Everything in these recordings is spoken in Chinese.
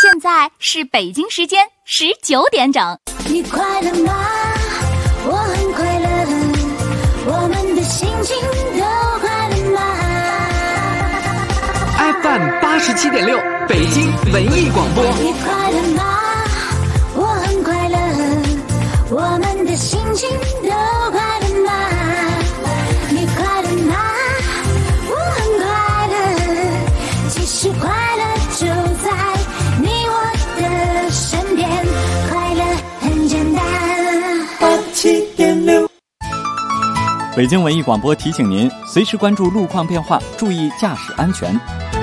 现在是北京时间19点整。 你快乐吗？我很快乐，我们的心情都快乐吗？ FM 87.6北京文艺广播。 你快乐吗？我很快乐，我们的心情都快乐吗？你快乐吗？我很快乐，其实快乐就在你我的身边，快乐很简单。87.6 北京文艺广播提醒您，随时关注路况变化，注意驾驶安全。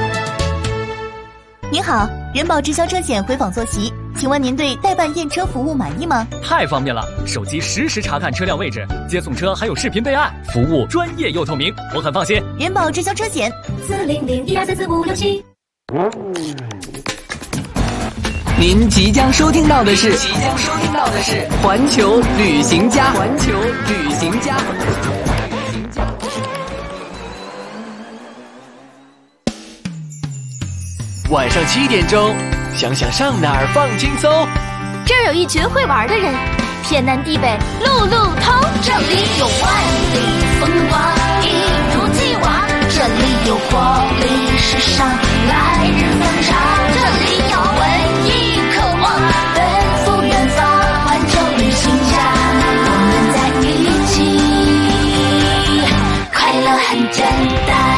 您好，人保直销车险回访坐席，请问您对代办验车服务满意吗？ 太方便了，手机实时查看车辆位置，接送车还有视频备案，服务专业又透明，我很放心。 人保直销车险 40012344567。 您即将收听到的是环球旅行家。晚上7点钟，想想上哪儿放轻松。 这儿有一群会玩的人，天南地北路路通。这里有万里风光，一如既往。这里有活力时尚，来日方长。这里有文艺渴望，奔赴远方。环球旅行家，我们在一起，快乐很简单。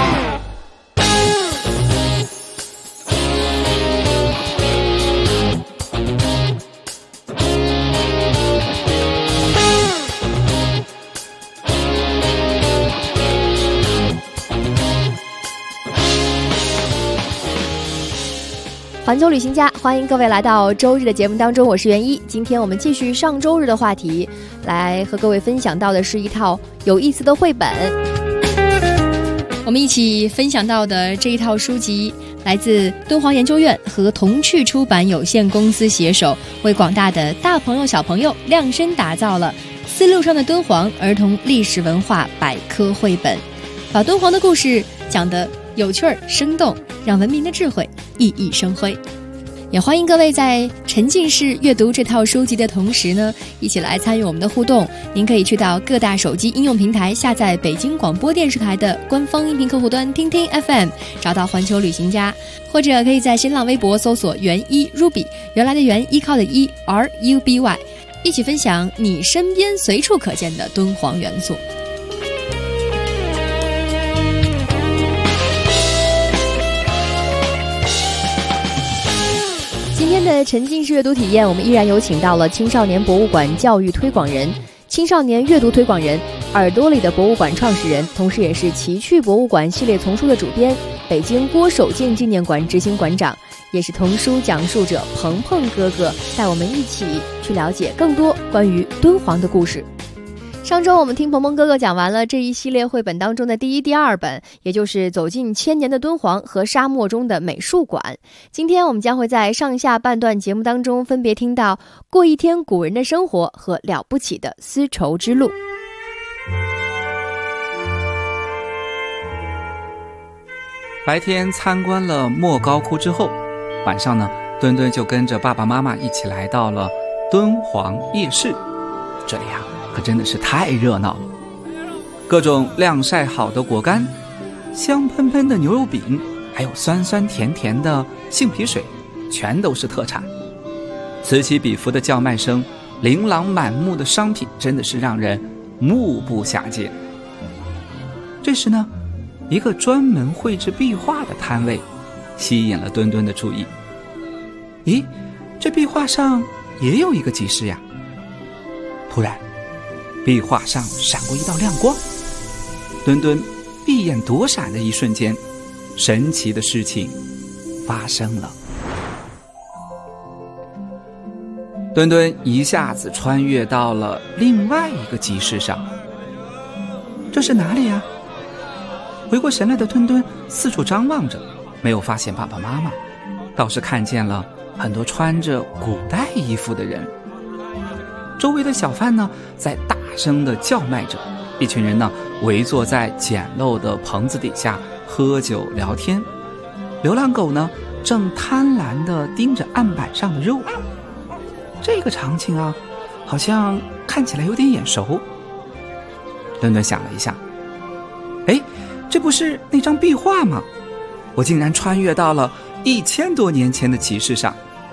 环球旅行家，欢迎各位来到周日的节目当中，我是袁一。今天我们继续上周日的话题，来和各位分享到的是一套有意思的绘本。我们一起分享到的这一套书籍来自敦煌研究院和童趣出版有限公司携手，为广大的大朋友小朋友量身打造了丝路上的敦煌儿童历史文化百科绘本，把敦煌的故事讲得有趣儿生动，让文明的智慧熠熠生辉。也欢迎各位在沉浸式阅读这套书籍的同时呢，一起来参与我们的互动。您可以去到各大手机应用平台下载北京广播电视台的官方音频客户端听听 FM， 找到环球旅行家，或者可以在新浪微博搜索袁一 Ruby， 原来的袁，依靠的依 RUBY， 一起分享你身边随处可见的敦煌元素。今天的沉浸式阅读体验，我们依然有请到了青少年博物馆教育推广人、青少年阅读推广人、耳朵里的博物馆创始人，同时也是奇趣博物馆系列丛书的主编，北京郭守敬纪念馆执行馆长，也是童书讲述者鹏鹏哥哥，带我们一起去了解更多关于敦煌的故事。上周我们听鹏鹏哥哥讲完了这一系列绘本当中的第1、第2本，也就是走进千年的敦煌和沙漠中的美术馆。今天我们将会在上下半段节目当中分别听到过一天古人的生活和了不起的丝绸之路。 白天参观了莫高窟之后，晚上呢，墩墩就跟着爸爸妈妈一起来到了敦煌夜市。这里啊可真的是太热闹了，各种晾晒好的果干，香喷喷的牛肉饼，还有酸酸甜甜的杏皮水，全都是特产。此起彼伏的叫卖声，琳琅满目的商品，真的是让人目不暇接。这时呢，一个专门绘制壁画的摊位吸引了墩墩的注意。咦，这壁画上也有一个集市呀！突然壁画上闪过一道亮光，墩墩闭眼躲闪的一瞬间，神奇的事情发生了。墩墩一下子穿越到了另外一个集市上。这是哪里呀？回过神来的墩墩四处张望着，没有发现爸爸妈妈，倒是看见了很多穿着古代衣服的人。周围的小贩呢在大声地叫卖着，一群人呢围坐在简陋的棚子底下喝酒聊天。流浪狗呢正贪婪地盯着案板上的肉。这个场景啊，好像看起来有点眼熟。墩墩想了一下，哎，这不是那张壁画吗？我竟然穿越到了1000多年前的集市上。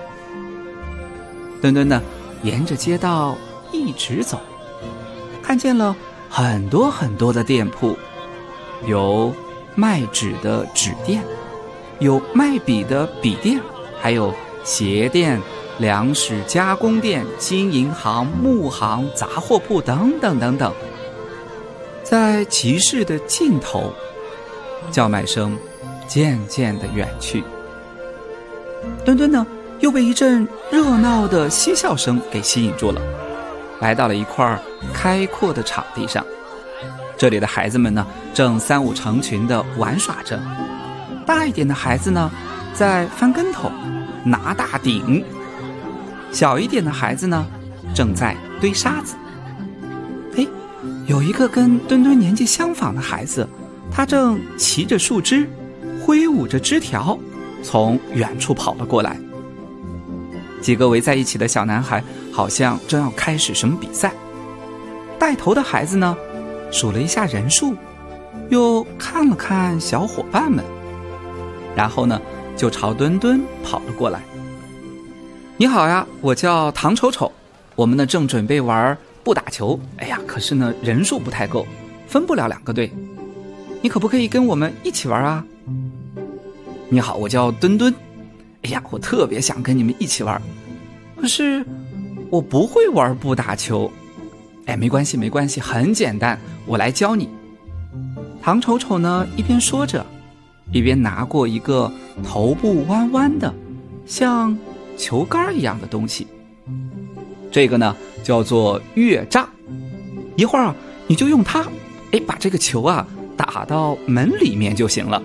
墩墩呢，沿着街道一直走，看见了很多很多的店铺，有卖纸的纸店，有卖笔的笔店，还有鞋店、粮食加工店、金银行、木行、杂货铺等等等等。在集市的尽头，叫卖声渐渐地远去。墩墩呢，又被一阵热闹的嬉笑声给吸引住了，来到了一块开阔的场地上。这里的孩子们呢，正3、5成群地玩耍着。大一点的孩子呢，在翻跟头、拿大顶；小一点的孩子呢，正在堆沙子。哎，有一个跟墩墩年纪相仿的孩子，他正骑着树枝，挥舞着枝条，从远处跑了过来。几个围在一起的小男孩好像正要开始什么比赛。带头的孩子呢，数了一下人数，又看了看小伙伴们，然后呢，就朝墩墩跑了过来。你好呀，我叫唐丑丑，我们呢正准备玩不打球，哎呀，可是呢人数不太够，分不了2个队，你可不可以跟我们一起玩啊？你好，我叫墩墩，哎呀，我特别想跟你们一起玩，可是我不会玩不打球。哎，没关系没关系，很简单，我来教你。唐丑丑呢一边说着，一边拿过一个头部弯弯的像球杆一样的东西，这个呢叫做乐杖。一会儿啊，你就用它，哎，把这个球啊打到门里面就行了。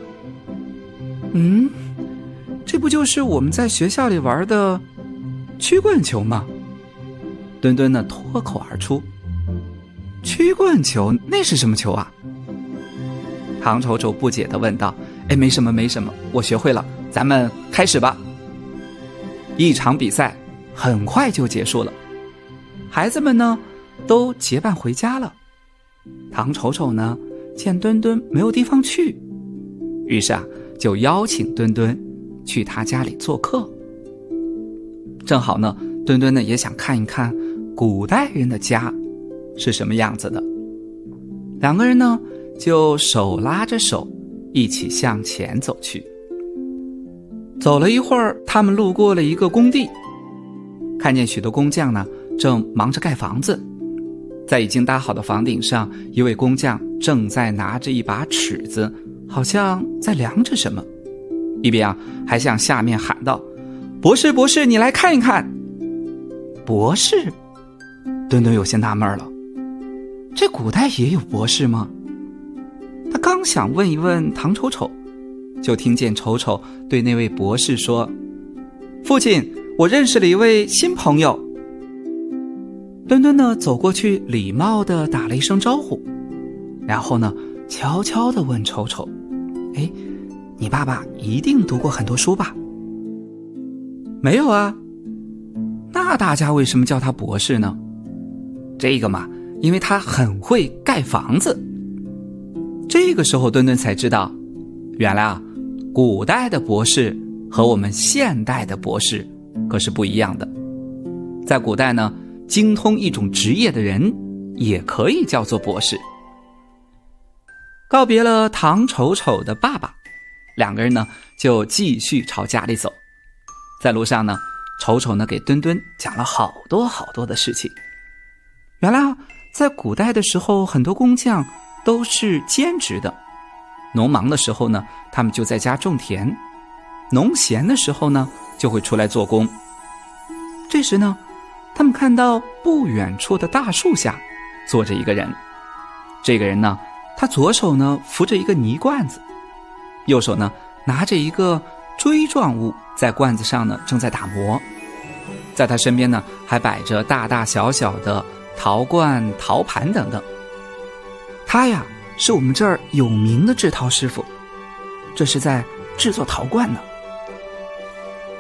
这不就是我们在学校里玩的曲棍球吗？墩墩呢脱口而出。曲棍球那是什么球啊？唐丑丑不解地问道。哎，没什么没什么，我学会了，咱们开始吧。一场比赛很快就结束了，孩子们呢都结伴回家了。唐丑丑呢见墩墩没有地方去，于是啊就邀请墩墩去他家里做客。正好呢，墩墩呢也想看一看古代人的家是什么样子的。2个人呢就手拉着手一起向前走去。走了一会儿，他们路过了一个工地，看见许多工匠呢正忙着盖房子。在已经搭好的房顶上，一位工匠正在拿着一把尺子，好像在量着什么，一边啊还向下面喊道：博士博士，你来看一看。博士？墩墩有些纳闷了，这古代也有博士吗？他刚想问一问唐丑丑，就听见丑丑对那位博士说：父亲，我认识了一位新朋友。墩墩呢走过去，礼貌地打了一声招呼，然后呢悄悄地问丑丑：哎，你爸爸一定读过很多书吧？没有啊。那大家为什么叫他博士呢？这个嘛，因为他很会盖房子。这个时候墩墩才知道，原来啊古代的博士和我们现代的博士可是不一样的。在古代呢，精通一种职业的人也可以叫做博士。告别了唐丑丑的爸爸，2个人呢就继续朝家里走。在路上呢，丑丑呢给墩墩讲了好多好多的事情。原来啊，在古代的时候，很多工匠都是兼职的。农忙的时候呢，他们就在家种田；农闲的时候呢，就会出来做工。这时呢，他们看到不远处的大树下坐着一个人。这个人呢，他左手呢扶着一个泥罐子，右手呢拿着一个锥状物，在罐子上呢正在打磨。在他身边呢还摆着大大小小的陶罐、陶盘等等。他呀是我们这儿有名的制陶师傅，这是在制作陶罐呢。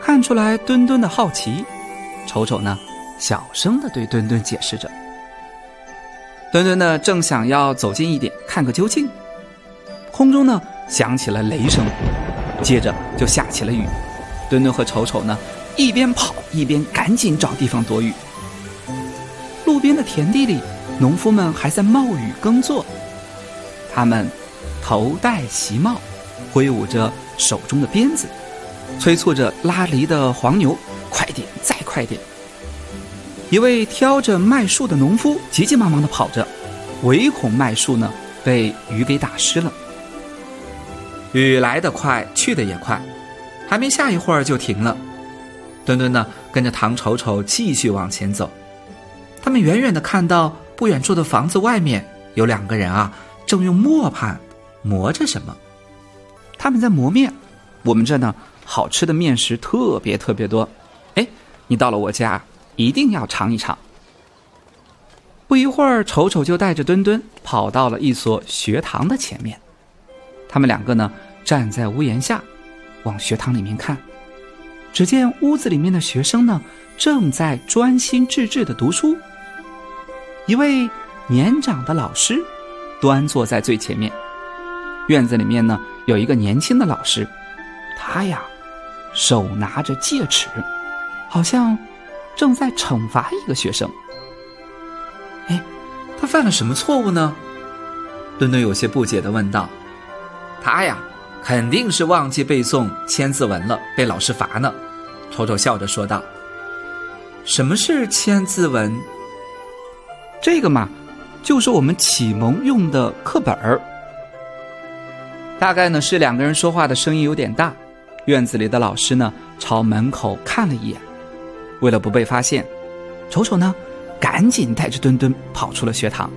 看出来墩墩的好奇，丑丑呢小声地对墩墩解释着。墩墩呢正想要走近一点看个究竟，空中呢响起了雷声，接着就下起了雨。墩墩和丑丑呢一边跑一边赶紧找地方躲雨。路边的田地里，农夫们还在冒雨耕作，他们头戴席帽，挥舞着手中的鞭子，催促着拉犁的黄牛快点再快点。一位挑着麦束的农夫急急忙忙地跑着，唯恐麦束呢被雨给打湿了。雨来得快，去得也快，还没下一会儿就停了。墩墩呢跟着唐丑丑继续往前走。他们远远地看到不远处的房子外面有2个人啊，正用磨盘磨着什么。他们在磨面，我们这呢好吃的面食特别多。哎，你到了我家一定要尝一尝。不一会儿，丑丑就带着墩墩跑到了一所学堂的前面。他们2个呢站在屋檐下，往学堂里面看。只见屋子里面的学生呢正在专心致志地读书。一位年长的老师端坐在最前面。院子里面呢有一个年轻的老师，他呀手拿着戒尺，好像正在惩罚一个学生。哎，他犯了什么错误呢？墩墩有些不解地问道。他呀肯定是忘记背诵千字文了，被老师罚呢。丑丑笑着说道。什么是千字文？这个嘛，就是我们启蒙用的课本儿。大概呢是2个人说话的声音有点大，院子里的老师呢朝门口看了一眼。为了不被发现，丑丑呢赶紧带着墩墩跑出了学堂。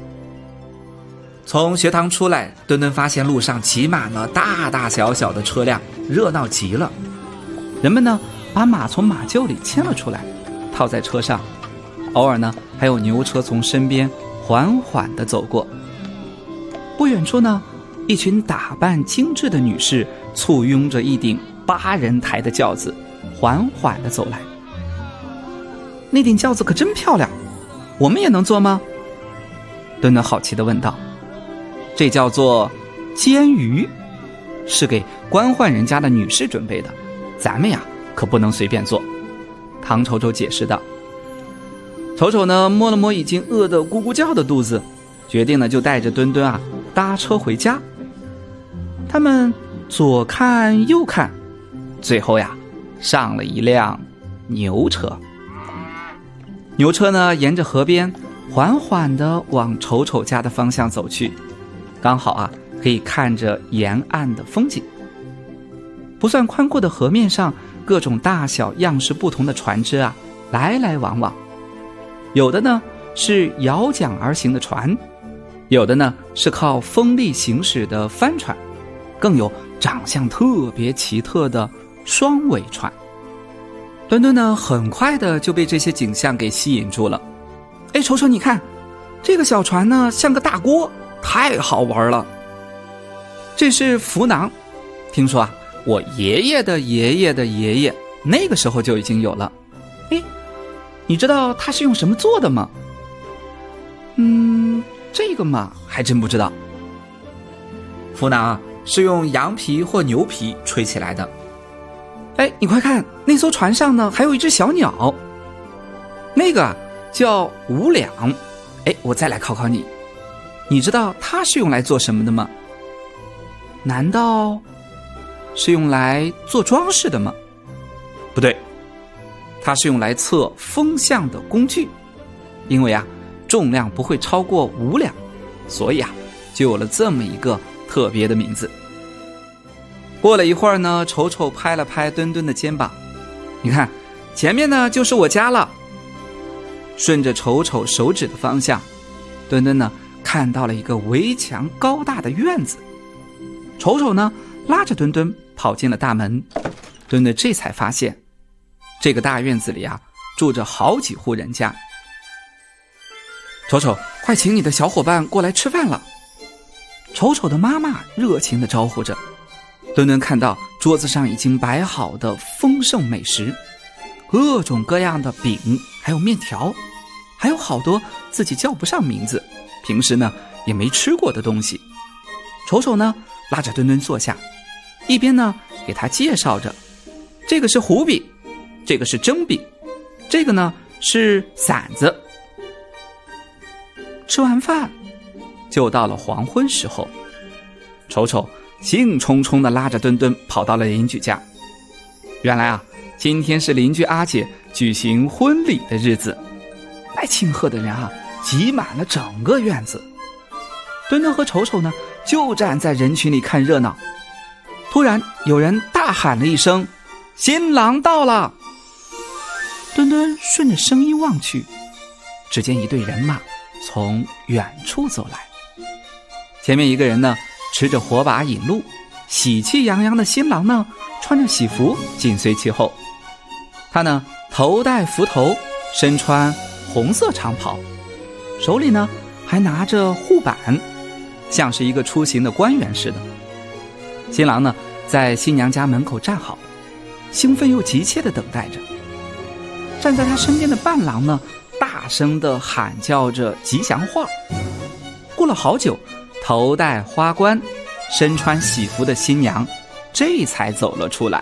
从学堂出来，墩墩发现路上挤满了大大小小的车辆，热闹极了。人们呢把马从马厩里牵了出来，套在车上，偶尔呢还有牛车从身边缓缓地走过。不远处呢，一群打扮精致的女士簇拥着一顶8人抬的轿子缓缓地走来。那顶轿子可真漂亮，我们也能坐吗？墩墩好奇地问道。这叫做监舆，是给官宦人家的女士准备的，咱们呀可不能随便坐。唐丑丑解释道。丑丑呢摸了摸已经饿得咕咕叫的肚子，决定呢就带着墩墩啊搭车回家。他们左看右看，最后呀上了一辆牛车。牛车呢沿着河边缓缓地往丑丑家的方向走去，刚好啊可以看着沿岸的风景。不算宽阔的河面上，各种大小样式不同的船只啊来来往往，有的呢是摇桨而行的船，有的呢是靠风力行驶的帆船，更有长相特别奇特的双尾船。墩墩呢很快的就被这些景象给吸引住了。哎，瞅瞅你看，这个小船呢像个大锅，太好玩了。这是浮囊，听说啊我爷爷的爷爷的爷爷那个时候就已经有了。哎，你知道它是用什么做的吗？这个嘛还真不知道。浮囊啊是用羊皮或牛皮吹起来的。哎，你快看，那艘船上呢还有一只小鸟，那个啊叫五两。哎，我再来考考你，你知道它是用来做什么的吗？难道是用来做装饰的吗？不对，它是用来测风向的工具。因为啊重量不会超过5两，所以啊就有了这么一个特别的名字。过了一会儿呢，丑丑拍了拍墩墩的肩膀，你看前面呢就是我家了。顺着丑丑手指的方向，墩墩呢看到了一个围墙高大的院子。丑丑呢拉着墩墩跑进了大门，墩墩这才发现这个大院子里啊住着好几户人家。丑丑，快请你的小伙伴过来吃饭了。丑丑的妈妈热情地招呼着。墩墩看到桌子上已经摆好的丰盛美食，各种各样的饼，还有面条，还有好多自己叫不上名字，平时呢也没吃过的东西。丑丑呢拉着墩墩坐下，一边呢给他介绍着，这个是糊饼，这个是蒸饼，这个呢是馓子。吃完饭就到了黄昏时候，丑丑兴冲冲地拉着墩墩跑到了邻居家。原来啊，今天是邻居阿姐举行婚礼的日子，来庆贺的人啊挤满了整个院子。墩墩和丑丑呢就站在人群里看热闹。突然有人大喊了一声：“新郎到了！”墩墩顺着声音望去，只见一队人马从远处走来。前面一个人呢持着火把引路，喜气洋洋的新郎呢穿着喜服紧随其后。他呢头戴幞头，身穿红色长袍，手里呢还拿着护板，像是一个出行的官员似的。新郎呢在新娘家门口站好，兴奋又急切地等待着。站在他身边的伴郎呢大声地喊叫着吉祥话。过了好久，头戴花冠身穿喜服的新娘这才走了出来。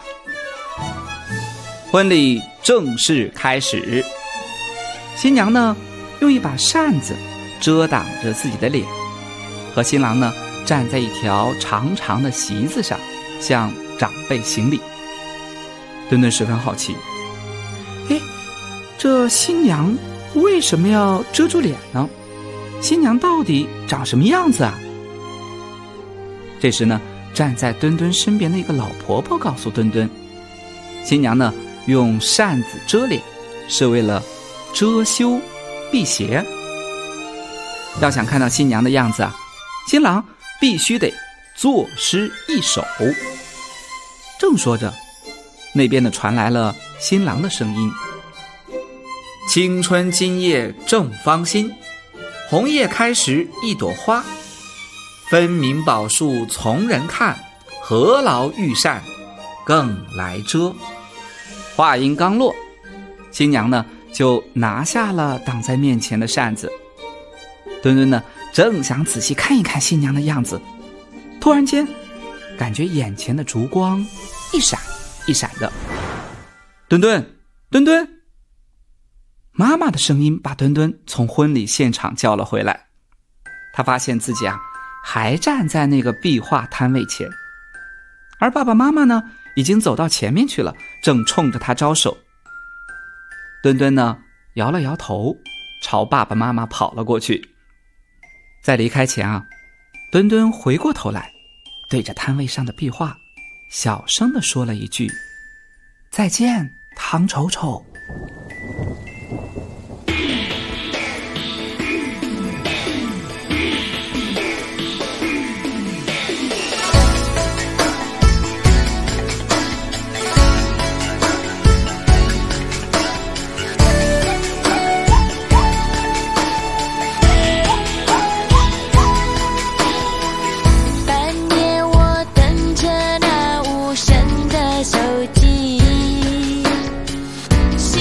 婚礼正式开始。新娘呢用一把扇子遮挡着自己的脸，和新郎呢站在一条长长的席子上，向长辈行礼。墩墩十分好奇，这新娘为什么要遮住脸呢？新娘到底长什么样子啊？这时呢，站在墩墩身边的一个老婆婆告诉墩墩，新娘呢用扇子遮脸是为了遮羞避邪。要想看到新娘的样子啊，新郎必须得作诗一首。正说着，那边的传来了新郎的声音：青春今夜正芳心，红叶开时一朵花，分明宝树从人看，何劳玉扇更来遮。话音刚落，新娘呢就拿下了挡在面前的扇子。墩墩呢正想仔细看一看新娘的样子，突然间感觉眼前的烛光一闪一闪的。墩墩，墩墩！妈妈的声音把墩墩从婚礼现场叫了回来。他发现自己还站在那个壁画摊位前，而爸爸妈妈呢已经走到前面去了，正冲着他招手。墩墩呢摇了摇头，朝爸爸妈妈跑了过去。在离开前墩墩回过头来，对着摊位上的壁画小声地说了一句：“再见，唐丑丑。” 手机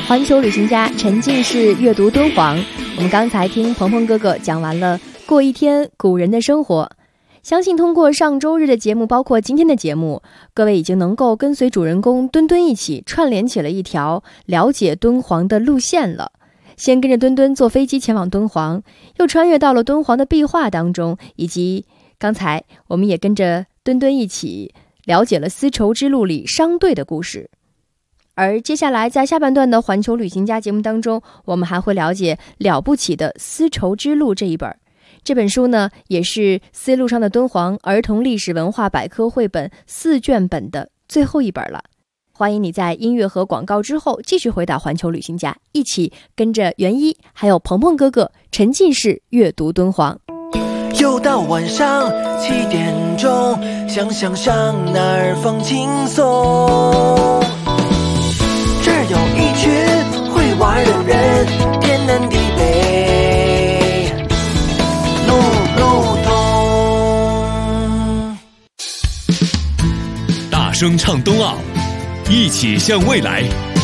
环球旅行家沉浸式阅读敦煌。我们刚才听鹏鹏哥哥讲完了过一天古人的生活，相信通过上周日的节目，包括今天的节目，各位已经能够跟随主人公墩墩一起串联起了一条了解敦煌的路线了。先跟着墩墩坐飞机前往敦煌，又穿越到了敦煌的壁画当中，以及刚才我们也跟着墩墩一起了解了丝绸之路里商队的故事。而接下来在下半段的环球旅行家节目当中，我们还会了解了不起的丝绸之路这一本。这本书呢，也是丝路上的敦煌儿童历史文化百科绘本4卷本的最后一本了。欢迎你在音乐和广告之后继续回到环球旅行家，一起跟着袁一还有鹏鹏哥哥沉浸式阅读敦煌。 又到晚上7点钟，想想上哪儿放轻松。这儿有一群会玩的人，天南地北路路通。 大声唱冬奥，一起向未来。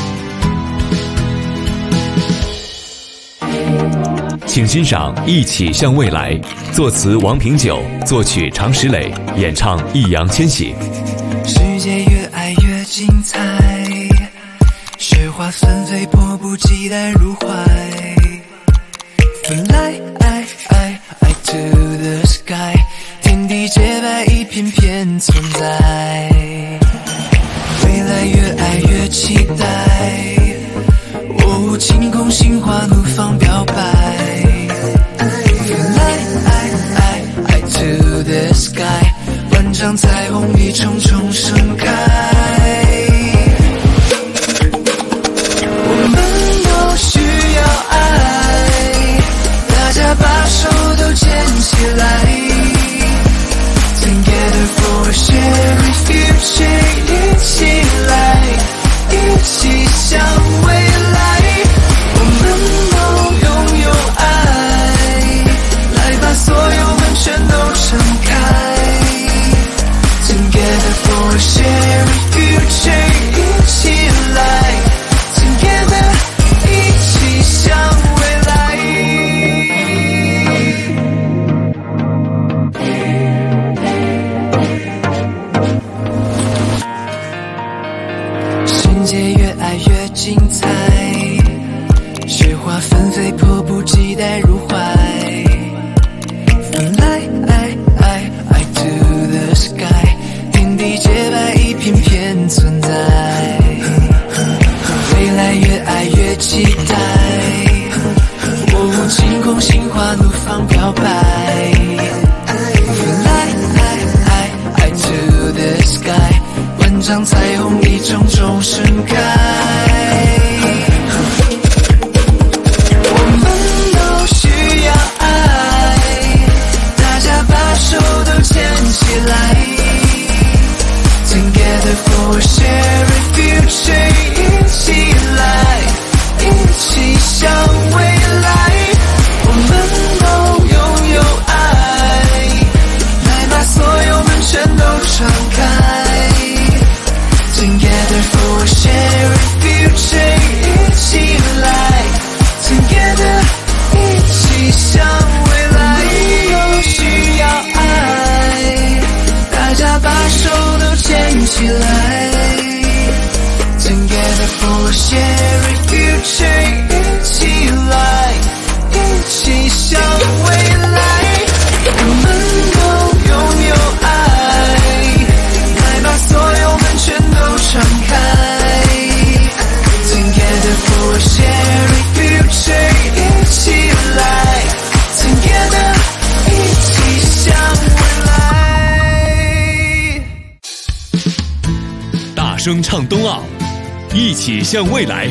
请欣赏《一起向未来》，作词王平久，作曲常石磊，演唱易烊千玺。 世界越爱越精彩，雪花纷飞，迫不及待入怀。Fly to the sky， 天地洁白，一片片存在。未来越爱越期待，晴空心花怒放表白。Fly to the sky， 万丈彩虹一重重盛开。我们都需要爱，大家把手都牵起来。Together for a shared future， 一起来，一起向未来。我们都拥有爱，来把所有门全都敞开。Together for a shared future， 一起来 Together， 一起向未来。世界越爱越精彩，雪花纷飞，迫不及待入怀。Fly to the sky， 天地洁白，一片片存在。未来越爱越期待，晴空心花怒放表白。Fly to the sky， 万丈彩虹一重重盛开。我们都需要爱，大家把手都牵起来。Together for a shared future， 一起来，一起向未来。我们都拥有爱，来把所有门全都敞开。Together for a shared future， 一起来 Together， 一起向未来。都需要爱，大家把手都牵起来。Together for a shared future， 一起来，一起向未来。我们都拥有爱，来把所有门全都敞开。Together for a shared future， 一起来 Together， 一起向未来。 大声唱冬奥，一起向未来。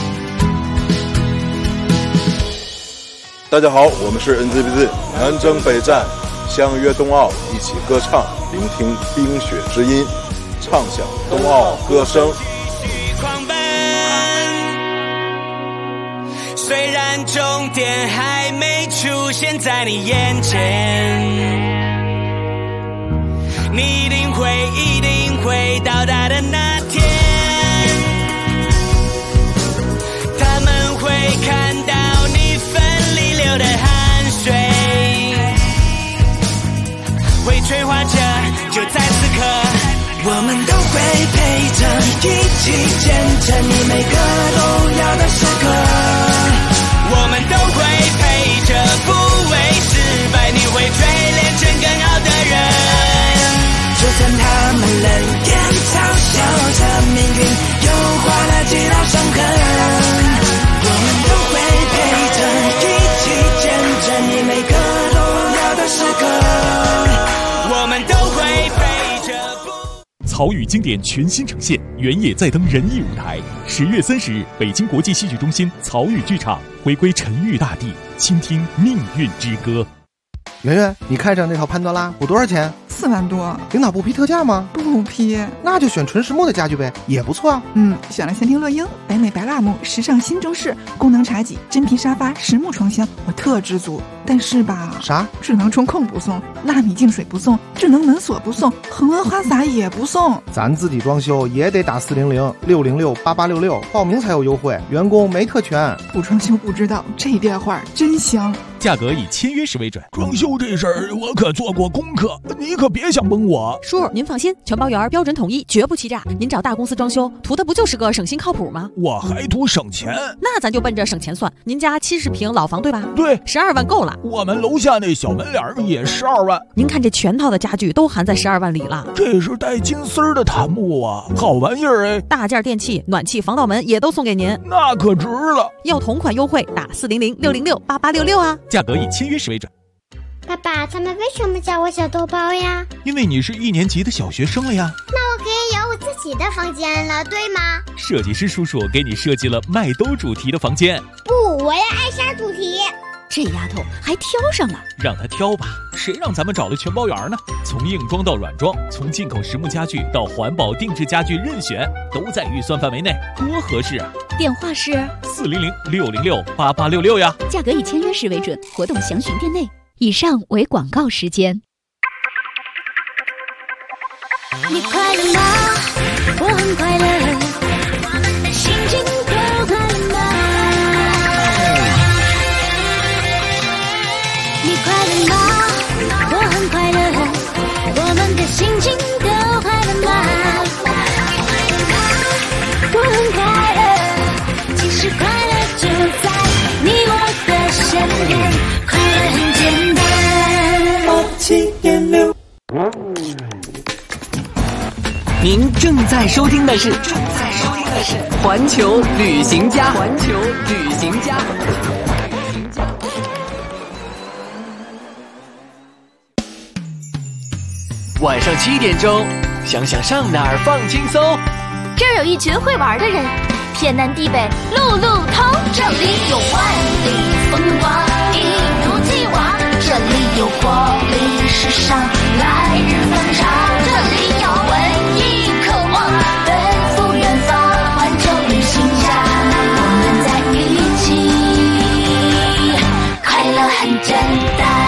大家好，我们是 NZBZ， 南征北战，相约冬奥，一起歌唱，聆听冰雪之音，畅想冬奥歌声。 虽然终点还没出现在你眼前，你一定会到达的那天。 会催化着，就在此刻， 我们都会陪着你，一起见证你每个重要的时刻。 我们都会陪着，不为失败，你会锤炼成更好的人。 就算他们冷眼嘲笑着命运，又划了几道伤痕，我们都会陪着，一起见证你每个重要的时刻。 我们都会陪着。 曹禺经典全新呈现，原野再登仁义舞台。10月30日，北京国际戏剧中心曹禺剧场回归沉郁大地，倾听命运之歌。 圆圆，你看上那套潘多拉补多少钱 ？4万多。 领导不批特价吗？ 不批。 那就选纯实木的家具呗，也不错啊。 选了仙庭乐英、北美白蜡木、时尚新中式、功能茶几、真皮沙发、实木床箱，我特知足。但是吧， 啥？ 智能中控不送，纳米净水不送，智能门锁不送，恒温花洒也不送。 咱自己装修也得打400-606-8866报名才有优惠，员工没特权。 不装修不知道，这电话真香。 价格以签约时为准。装修这事儿我可做过功课，你可别想蒙我。 叔，您放心，全包圆，标准统一，绝不欺诈。您找大公司装修，图的不就是个省心靠谱吗？ 我还图省钱。 那咱就奔着省钱算。您家70平老房对吧？ 对 ，12万够了。 我们楼下那小门脸也12万。 您看这全套的家具都含在12万里了。 这是带金丝儿的檀木啊，好玩意儿哎！ 大件电器、暖气、防盗门也都送给您， 那可值了。 要同款优惠，打400-606-8866啊。 价格以签约时为准。 爸爸，他们为什么叫我小豆包呀？ 因为你是1年级的小学生了呀。 那我可以有我自己的房间了，对吗？ 设计师叔叔给你设计了麦兜主题的房间。 不，我要艾莎主题。 这丫头还挑上了， 让她挑吧，谁让咱们找了全包圆呢？从硬装到软装，从进口实木家具到环保定制家具，任选都在预算范围内，多合适啊！ 电话是 400-606-8866呀。 价格以签约时为准，活动详询店内。以上为广告时间。 你快乐吗？我很快乐，心情都快乐吗？你快乐吗？我很快乐，我们的心情都快乐吗？我很快乐，其实快乐就在你我的身边，快乐很简单。87.6。 您正在收听的是环球旅行家。环球旅行家。晚上7点钟，想想上哪儿放轻松。 这儿有一群会玩的人，天南地北路路通，这里有万里风光，一如既往，这里有活力时尚，来日方长，这里有文艺渴望，奔赴远方，环球旅行家，我们在一起，快乐很简单。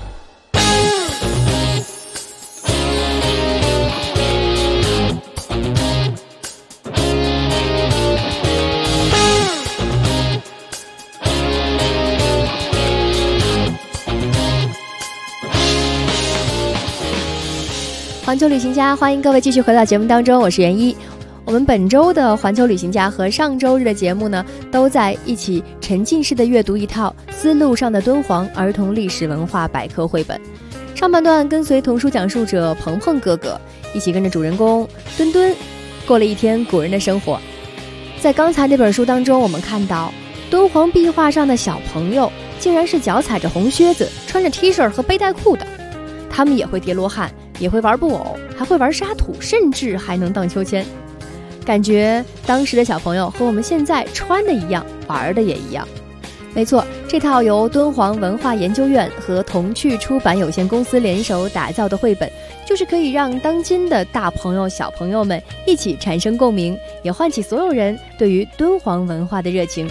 环球旅行家，欢迎各位继续回到节目当中，我是袁一。我们本周的环球旅行家和上周日的节目呢，都在一起沉浸式的阅读一套丝路上的敦煌儿童历史文化百科绘本。上半段跟随童书讲述者鹏鹏哥哥，一起跟着主人公墩墩过了一天古人的生活。在刚才那本书当中，我们看到敦煌壁画上的小朋友竟然是脚踩着红靴子，穿着 T 恤和背带裤的。他们也会叠罗汉，也会玩布偶，还会玩沙土，甚至还能荡秋千。感觉当时的小朋友和我们现在穿的一样，玩的也一样。没错，这套由敦煌文化研究院和童趣出版有限公司联手打造的绘本，就是可以让当今的大朋友小朋友们一起产生共鸣，也唤起所有人对于敦煌文化的热情。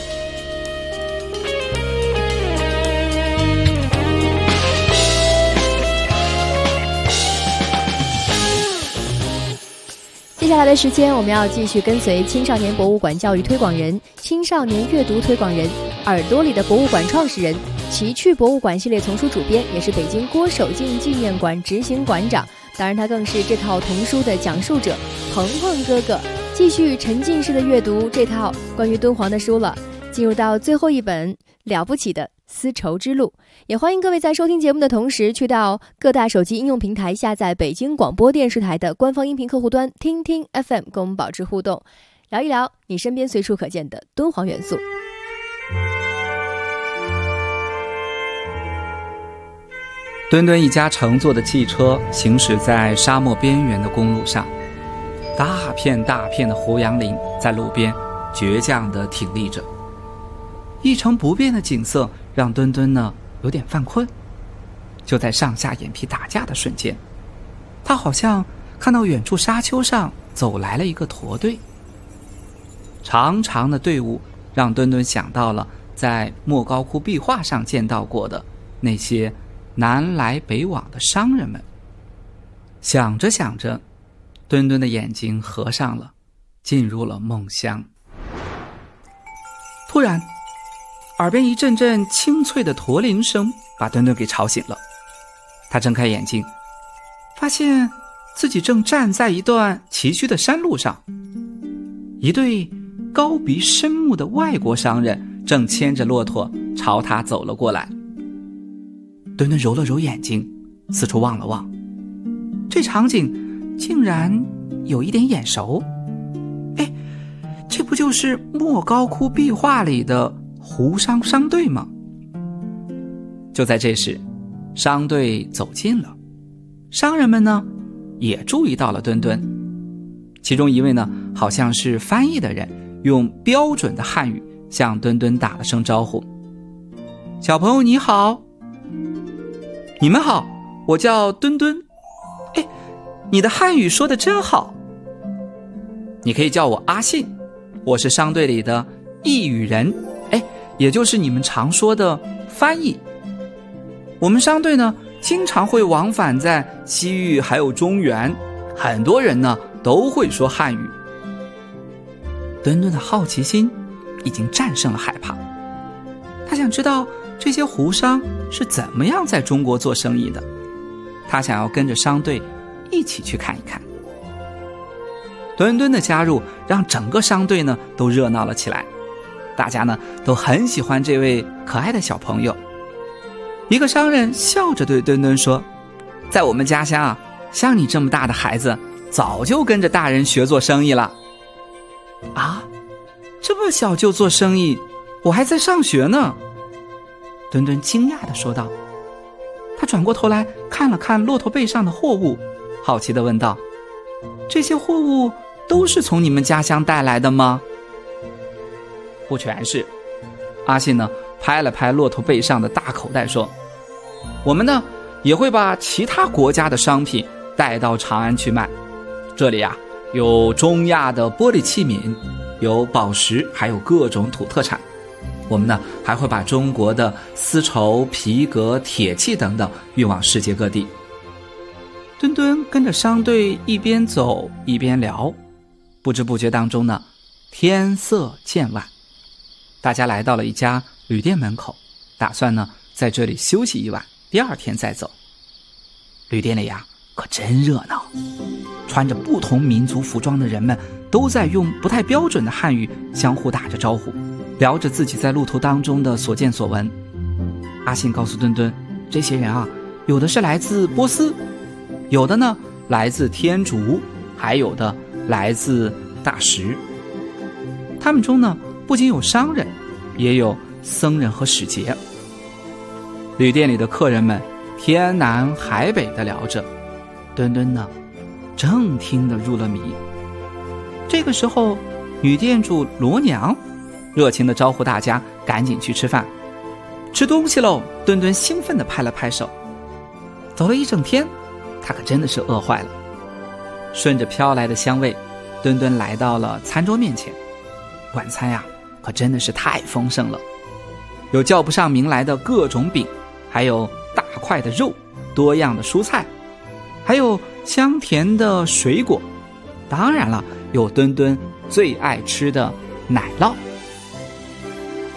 接下来的时间，我们要继续跟随青少年博物馆教育推广人、青少年阅读推广人、耳朵里的博物馆创始人、 奇趣博物馆系列丛书主编，也是北京郭守敬纪念馆执行馆长。当然，他更是这套童书的讲述者，鹏鹏哥哥。继续沉浸式的阅读这套关于敦煌的书了，进入到最后一本了不起的丝绸之路。也欢迎各位在收听节目的同时，去到各大手机应用平台下载北京广播电视台的官方音频客户端听听 FM， 跟我们保持互动，聊一聊你身边随处可见的敦煌元素。 墩墩一家乘坐的汽车行驶在沙漠边缘的公路上，大片大片的胡杨林在路边倔强地挺立着，一成不变的景色让墩墩呢有点犯困。就在上下眼皮打架的瞬间，他好像看到远处沙丘上走来了一个驼队。长长的队伍让墩墩想到了在莫高窟壁画上见到过的那些南来北往的商人们。想着想着，墩墩的眼睛合上了，进入了梦乡。突然，耳边一阵阵清脆的驼铃声把墩墩给吵醒了。他睁开眼睛，发现自己正站在一段崎岖的山路上，一对高鼻深目的外国商人正牵着骆驼朝他走了过来。墩墩揉了揉眼睛，四处望了望，这场景竟然有一点眼熟。哎，这不就是莫高窟壁画里的胡商商队吗？就在这时，商队走近了，商人们呢也注意到了墩墩。其中一位呢好像是翻译的人，用标准的汉语向墩墩打了声招呼：小朋友你好。你们好，我叫墩墩。哎，你的汉语说得真好。你可以叫我阿信，我是商队里的译语人，哎，也就是你们常说的翻译。我们商队呢经常会往返在西域还有中原，很多人呢都会说汉语。墩墩的好奇心已经战胜了害怕，他想知道这些胡商是怎么样在中国做生意的，他想要跟着商队一起去看一看。墩墩的加入让整个商队呢都热闹了起来，大家呢都很喜欢这位可爱的小朋友。一个商人笑着对墩墩说：在我们家乡啊，像你这么大的孩子早就跟着大人学做生意了。啊，这么小就做生意，我还在上学呢。墩墩惊讶地说道。他转过头来看了看骆驼背上的货物，好奇地问道：这些货物都是从你们家乡带来的吗？不全是。阿信呢拍了拍骆驼背上的大口袋说：我们呢也会把其他国家的商品带到长安去卖。这里啊有中亚的玻璃器皿，有宝石，还有各种土特产。我们呢还会把中国的丝绸、皮革、铁器等等运往世界各地。墩墩跟着商队一边走一边聊，不知不觉当中呢，天色渐晚，大家来到了一家旅店门口，打算呢在这里休息一晚，第二天再走。旅店里呀可真热闹，穿着不同民族服装的人们都在用不太标准的汉语相互打着招呼，聊着自己在路途当中的所见所闻。阿信告诉墩墩，这些人啊，有的是来自波斯，有的呢来自天竺，还有的来自大食。他们中呢不仅有商人，也有僧人和使节。旅店里的客人们天南海北地聊着，墩墩呢正听得入了迷。这个时候，女店主罗娘热情地招呼大家赶紧去吃饭。吃东西喽！墩墩兴奋地拍了拍手。走了一整天，他可真的是饿坏了。顺着飘来的香味，墩墩来到了餐桌面前。晚餐呀，可真的是太丰盛了，有叫不上名来的各种饼，还有大块的肉，多样的蔬菜，还有香甜的水果，当然了，有墩墩最爱吃的奶酪。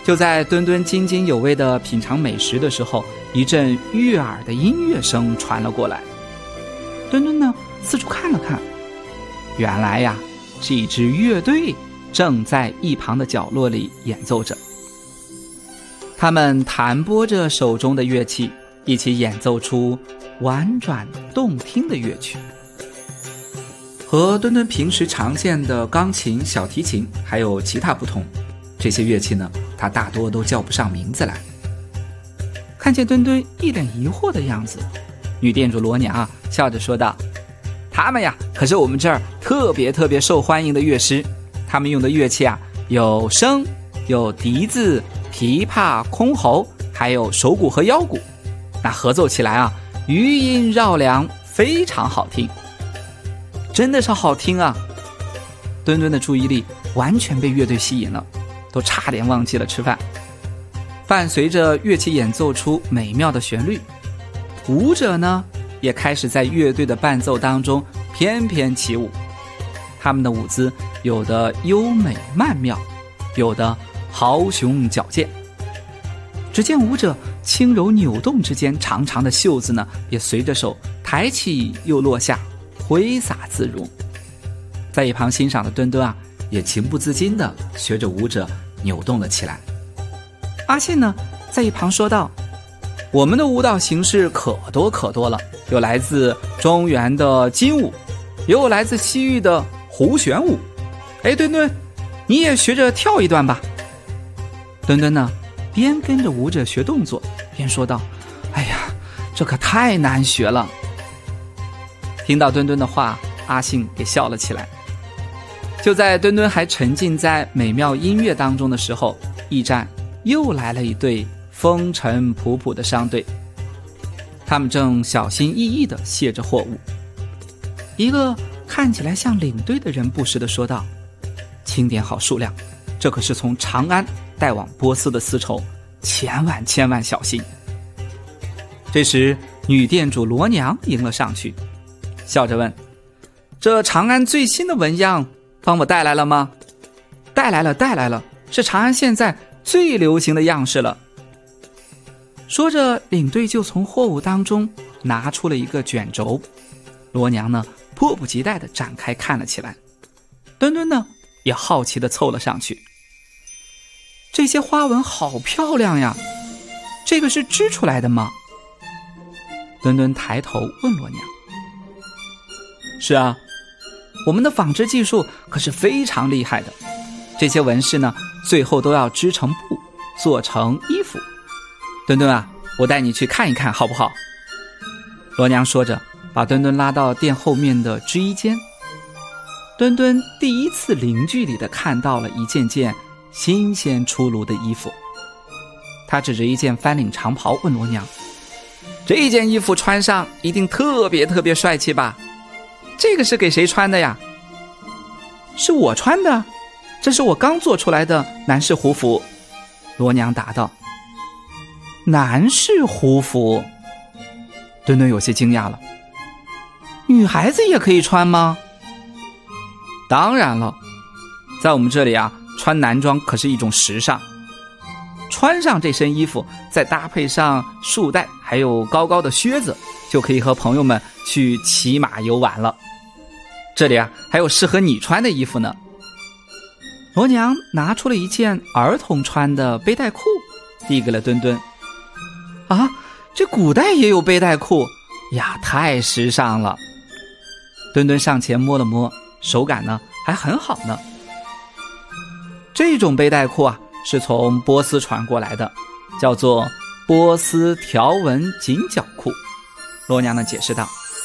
就在墩墩津津有味地品尝美食的时候，一阵悦耳的音乐声传了过来。墩墩呢，四处看了看，原来呀，是一支乐队正在一旁的角落里演奏着。他们弹拨着手中的乐器，一起演奏出婉转动听的乐曲。和墩墩平时常见的钢琴、小提琴还有其他不同，这些乐器呢，他大多都叫不上名字来。看见墩墩一脸疑惑的样子，女店主罗娘笑着说道：他们呀，可是我们这儿特别受欢迎的乐师，他们用的乐器啊，有笙、有笛子、琵琶、箜篌，还有手鼓和腰鼓。那合奏起来啊，余音绕梁，非常好听。真的是好听啊！墩墩的注意力完全被乐队吸引了，都差点忘记了吃饭。伴随着乐器演奏出美妙的旋律，舞者呢也开始在乐队的伴奏当中翩翩起舞。他们的舞姿有的优美曼妙，有的豪雄矫健。只见舞者轻柔扭动之间，长长的袖子呢也随着手抬起又落下，挥洒自如。在一旁欣赏的墩墩啊，也情不自禁地学着舞者扭动了起来。阿信呢，在一旁说道：我们的舞蹈形式可多了，有来自中原的金舞，也有来自西域的胡旋舞。哎，墩墩，你也学着跳一段吧。墩墩呢，边跟着舞者学动作，边说道：哎呀，这可太难学了。听到墩墩的话，阿信给笑了起来。就在墩墩还沉浸在美妙音乐当中的时候，驿站又来了一队风尘仆仆的商队。他们正小心翼翼地卸着货物。一个看起来像领队的人不时地说道：清点好数量，这可是从长安带往波斯的丝绸，千万小心。这时女店主罗娘迎了上去，笑着问：这长安最新的纹样帮我带来了吗？带来了，是长安现在最流行的样式了。说着，领队就从货物当中拿出了一个卷轴。罗娘呢，迫不及待地展开看了起来。墩墩呢，也好奇地凑了上去。这些花纹好漂亮呀，这个是织出来的吗？墩墩抬头问罗娘。是啊，我们的纺织技术可是非常厉害的，这些纹饰呢，最后都要织成布，做成衣服。墩墩啊，我带你去看一看好不好？罗娘说着，把墩墩拉到店后面的织衣间。墩墩第一次零距离地看到了一件件新鲜出炉的衣服。他指着一件翻领长袍问罗娘：这件衣服穿上一定特别帅气吧？这个是给谁穿的呀？是我穿的，这是我刚做出来的男士胡服。罗娘答道。男士胡服？墩墩有些惊讶了。女孩子也可以穿吗？当然了，在我们这里啊，穿男装可是一种时尚。穿上这身衣服，再搭配上束带还有高高的靴子，就可以和朋友们去骑马游玩了。这里啊，还有适合你穿的衣服呢。罗娘拿出了一件儿童穿的背带裤，递给了墩墩。啊，这古代也有背带裤呀，太时尚了。墩墩上前摸了摸，手感呢还很好呢。这种背带裤啊，是从波斯传过来的，叫做波斯条纹紧脚裤。罗娘呢解释道。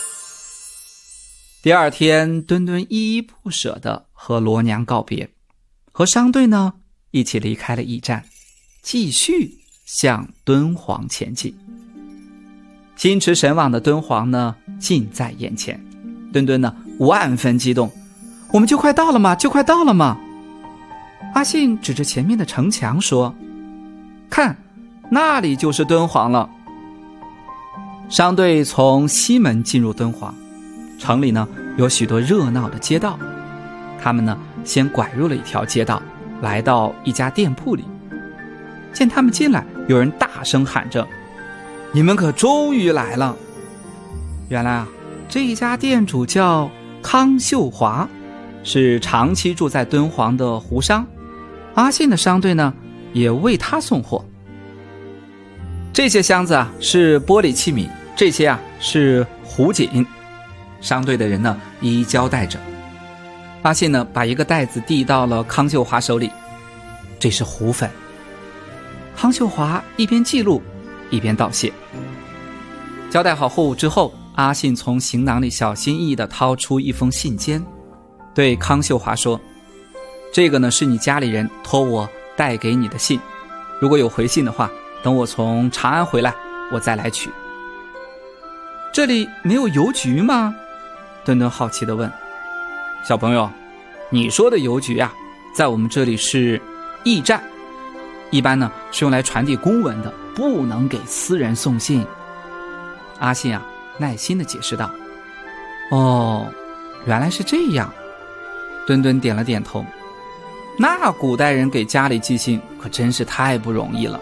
第二天，墩墩依依不舍地和罗娘告别，和商队呢一起离开了驿站，继续向敦煌前进。心驰神往的敦煌呢近在眼前，墩墩呢万分激动。我们就快到了吗？阿信指着前面的城墙说：看，那里就是敦煌了。商队从西门进入敦煌，城里呢有许多热闹的街道。他们呢先拐入了一条街道，来到一家店铺里。 见他们进来，有人大声喊着：“你们可终于来了！”原来啊，这一家店主叫康秀华，是长期住在敦煌的胡商。阿信的商队呢，也为他送货。这些箱子啊是玻璃器皿，这些啊是胡锦。商队的人呢一一交代着。阿信呢把一个袋子递到了康秀华手里，这是胡粉。康秀华一边记录一边道谢。交代好货物之后，阿信从行囊里小心翼翼地掏出一封信笺，对康秀华说：“这个呢是你家里人托我带给你的信，如果有回信的话，等我从长安回来，我再来取。”这里没有邮局吗？墩墩好奇地问。小朋友，你说的邮局啊，在我们这里是驿站，一般呢是用来传递公文的，不能给私人送信。阿信啊耐心地解释道。哦，原来是这样。墩墩点了点头。那古代人给家里寄信可真是太不容易了。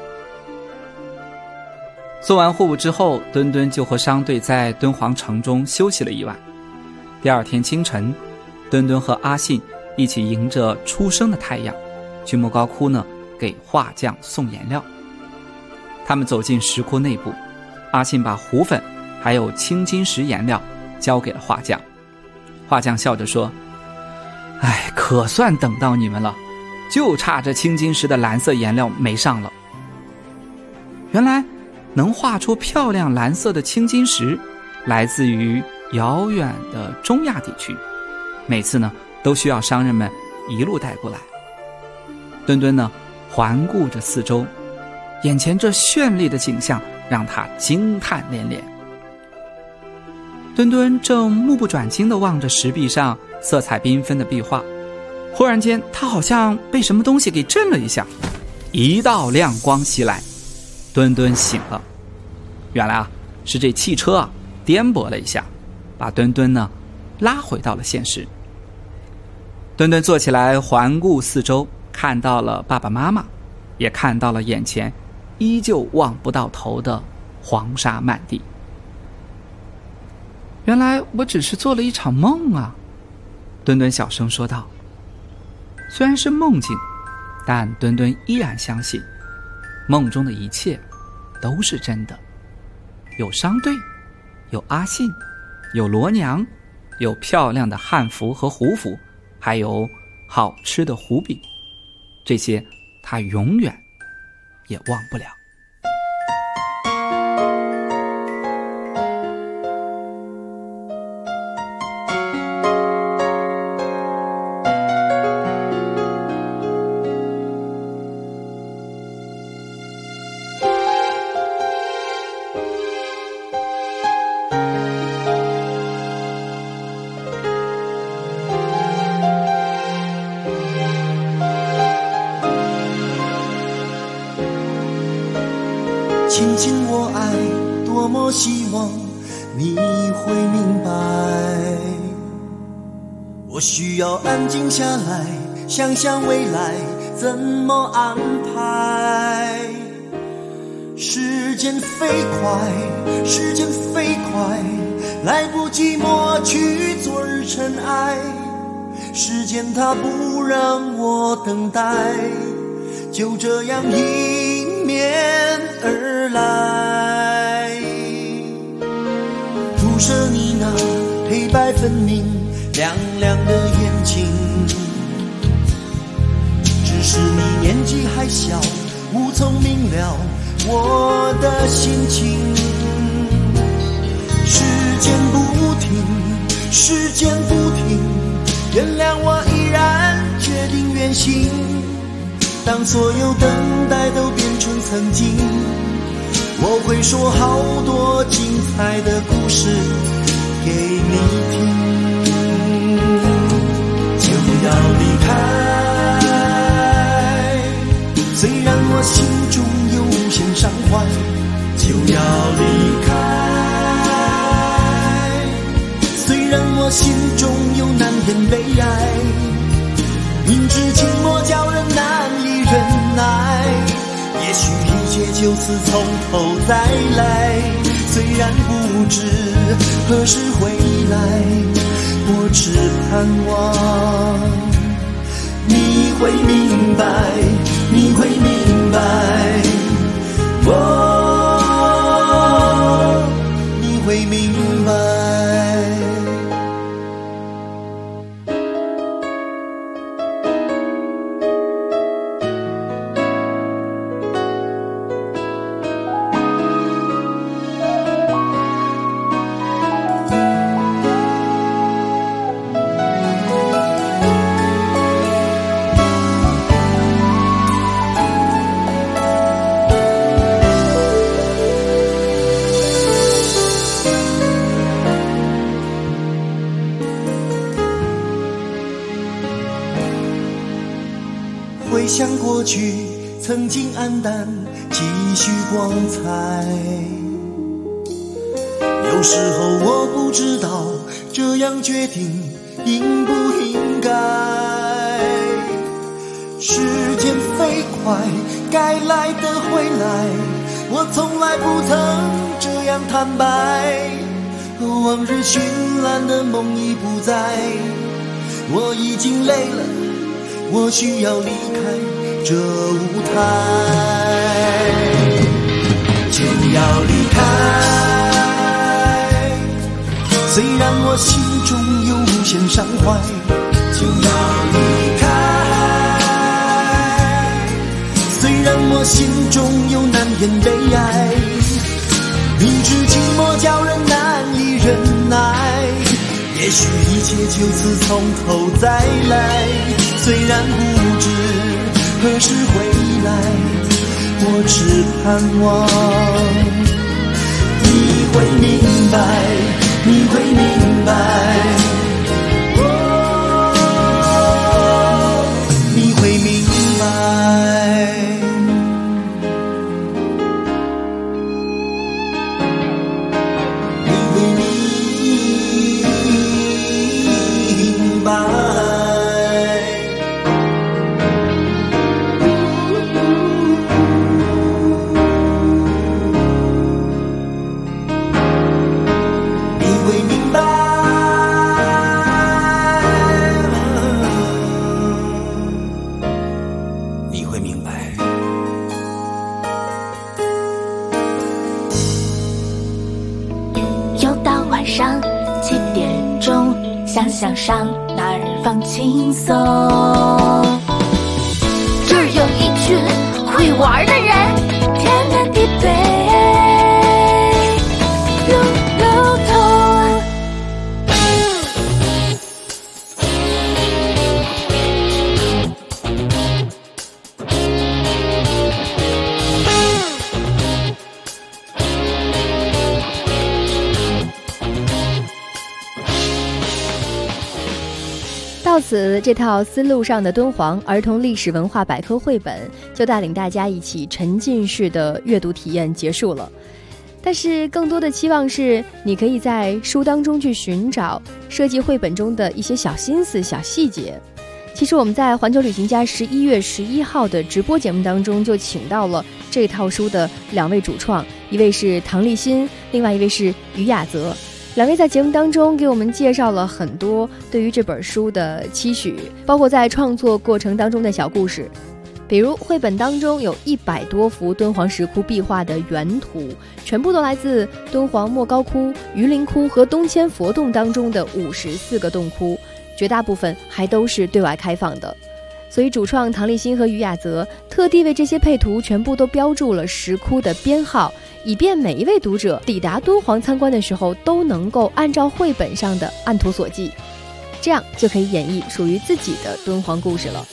送完货物之后，墩墩就和商队在敦煌城中休息了一晚。第二天清晨，墩墩和阿信一起迎着初升的太阳，去莫高窟呢给画匠送颜料。他们走进石窟内部，阿信把胡粉还有青金石颜料交给了画匠。画匠笑着说：“哎，可算等到你们了，就差这青金石的蓝色颜料没上了。”原来能画出漂亮蓝色的青金石，来自于遥远的中亚地区，每次呢都需要商人们一路带过来。墩墩呢环顾着四周，眼前这绚丽的景象让他惊叹连连。墩墩正目不转睛地望着石壁上色彩缤纷的壁画，忽然间他好像被什么东西给震了一下，一道亮光袭来，墩墩醒了。原来啊是这汽车啊颠簸了一下，把墩墩呢拉回到了现实。墩墩坐起来环顾四周，看到了爸爸妈妈，也看到了眼前依旧望不到头的黄沙漫地。原来我只是做了一场梦啊，墩墩小声说道。虽然是梦境，但墩墩依然相信梦中的一切都是真的。有商队，有阿信，有罗娘，有漂亮的汉服和胡服，还有好吃的胡饼，这些他永远也忘不了。 亲亲我爱，多么希望你会明白，我需要安静下来，想想未来怎么安排。时间飞快，时间飞快，来不及抹去昨日尘埃，时间它不让我等待，就这样迎面而来。不舍你那黑白分明亮亮的眼睛，只是你年纪还小，无从明了我的心情。时间不停，时间不停，原谅我依然决定远行。当所有等待都变成曾经，我会说好多精彩的故事给你听。就要离开，虽然我心中有无限伤怀，就要离开，虽然我心中有难言悲哀，明知寂寞叫人难以忍耐，也也许一切就此从头再来，虽然不知何时回来，我只盼望你会明白，你会明白，你会明白。回想过去曾经黯淡，继续光彩。有时候我不知道这样决定应不应该。时间飞快，该来的会来，我从来不曾这样坦白。往日绚烂的梦已不在，我已经累了，我需要离开这舞台，就要离开。虽然我心中有无限伤怀，就要离开。虽然我心中有难言悲哀，明知寂寞叫人难以忍耐，也许一切就此从头再来。虽然不知何时回来，我只盼望你会明白，你会明白，你会明白。 想想上哪儿放轻松，这儿有一群会玩的人，天南地北路路通。 到此，这套丝路上的敦煌儿童历史文化百科绘本就带领大家一起沉浸式的阅读体验结束了。但是更多的期望是，你可以在书当中去寻找设计绘本中的一些小心思、小细节。其实我们在环球旅行家11月11号的直播节目当中就请到了这套书的2位主创，一位是唐立新，另外一位是于雅泽。2位在节目当中给我们介绍了很多对于这本书的期许，包括在创作过程当中的小故事。比如绘本当中有100多幅敦煌石窟壁画的原图，全部都来自敦煌莫高窟、榆林窟和东迁佛洞当中的54个洞窟，绝大部分还都是对外开放的。所以主创唐立新和于雅泽特地为这些配图全部都标注了石窟的编号，以便每一位读者抵达敦煌参观的时候都能够按照绘本上的按图索骥，这样就可以演绎属于自己的敦煌故事了。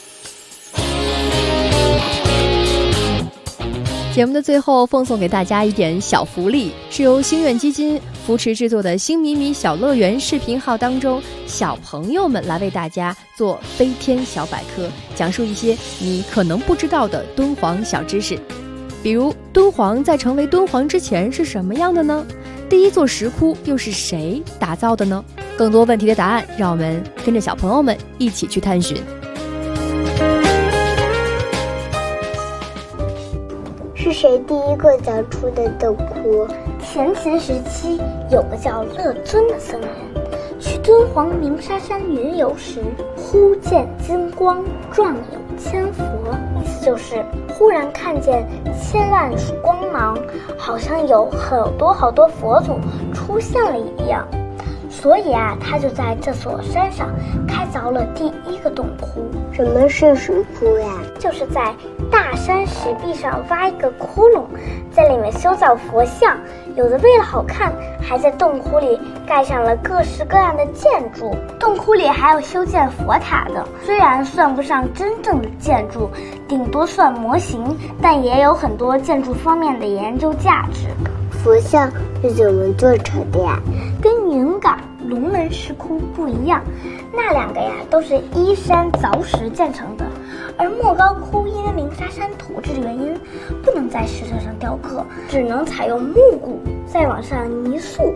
节目的最后奉送给大家一点小福利，是由星愿基金扶持制作的星米米小乐园视频号当中，小朋友们来为大家做飞天小百科，讲述一些你可能不知道的敦煌小知识。比如敦煌在成为敦煌之前是什么样的呢？第一座石窟又是谁打造的呢？更多问题的答案，让我们跟着小朋友们一起去探寻。 谁第一个凿出的洞窟？ 前秦时期，有个叫乐尊的僧人，去敦煌鸣沙山云游时，忽见金光，状有千佛，意思就是忽然看见千万束光芒，好像有好多佛祖出现了一样。所以他就在这所山上开凿了第一个洞窟。 什么是石窟呀？ 就是在大山石壁上挖一个窟窿，在里面修造佛像，有的为了好看，还在洞窟里盖上了各式各样的建筑。洞窟里还有修建佛塔的，虽然算不上真正的建筑，顶多算模型，但也有很多建筑方面的研究价值。 佛像是怎么做成的呀？ 跟云冈、龙门石窟不一样，那两个都是依山凿石建成的，而莫高窟因为鸣沙山土质的原因，不能在石头上雕刻，只能采用木骨再往上泥塑。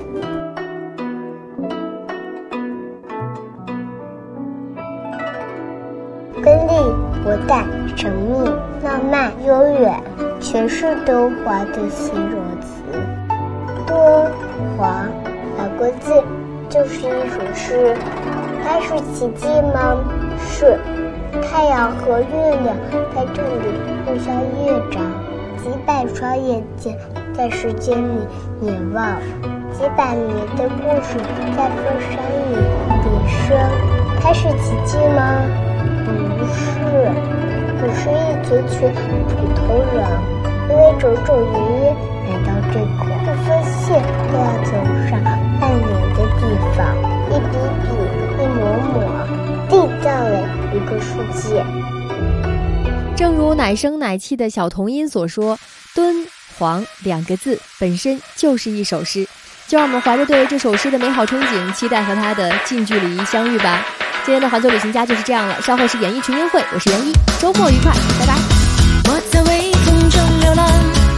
根蒂博大、神秘、浪漫、悠远，全是敦煌的形容词。敦煌2个字就是一首诗，它是奇迹吗？是。太阳和月亮在这里互相映照，几百双眼睛在时间里凝望，几百年的故事在风声里叠声。它是奇迹吗？不是，只是一群普通人，因为种种原因来到这个不分线都要走上半年的地方，一笔笔，一抹抹，缔造了一个世界。 正如奶声奶气的小童音所说，敦煌2个字本身就是一首诗，就让我们怀着对这首诗的美好憧憬，期待和它的近距离相遇吧。今天的环球旅行家就是这样了，稍后是演艺群英会，我是袁一，周末愉快，拜拜。 我在微风中流浪，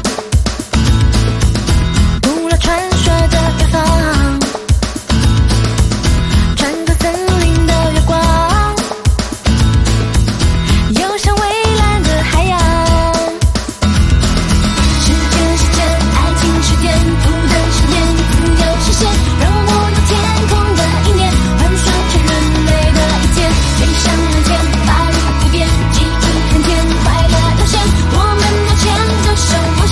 古老传说的远方，穿过森林的月光，游向蔚蓝的海洋。时间，爱情是颠覆的誓言，自由实现，让我有天空的一念，幻说着人类的一切，飞向蓝天，法律不变，记忆很甜，快乐流线，我们要牵着手。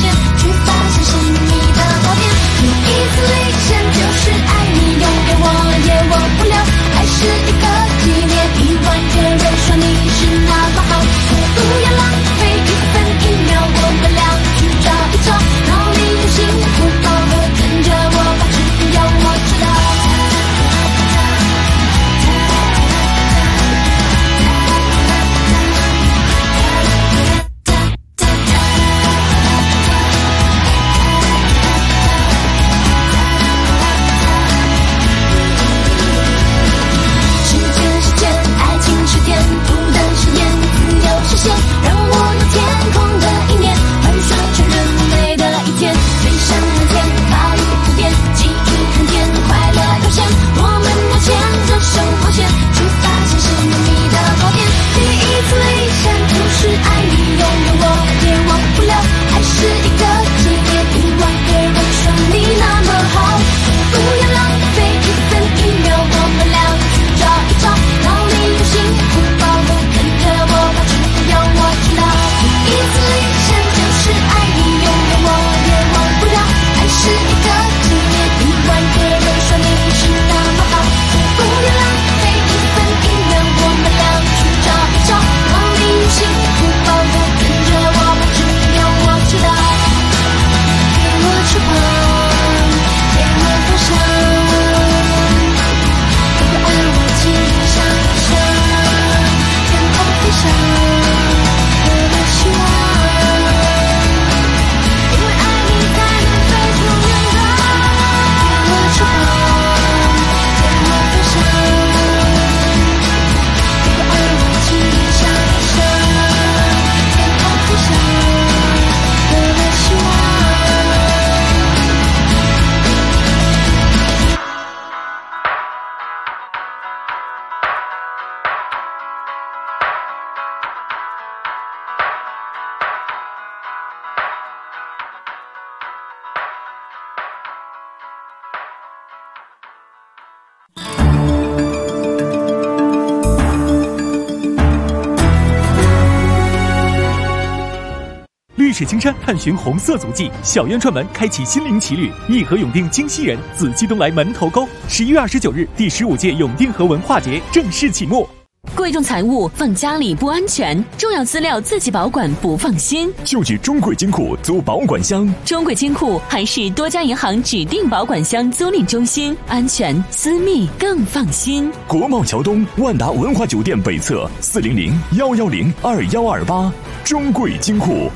水青山探寻红色足迹，小院串门开启心灵奇旅，义和永定京西人，紫气东来门头沟。11月29日，第15届永定河文化节正式启幕。 贵重财物放家里不安全，重要资料自己保管不放心， 就去中贵金库租保管箱。 中贵金库还是多家银行指定保管箱租赁中心，安全私密更放心。 国贸桥东万达文华酒店北侧400-110-2128，中贵金库。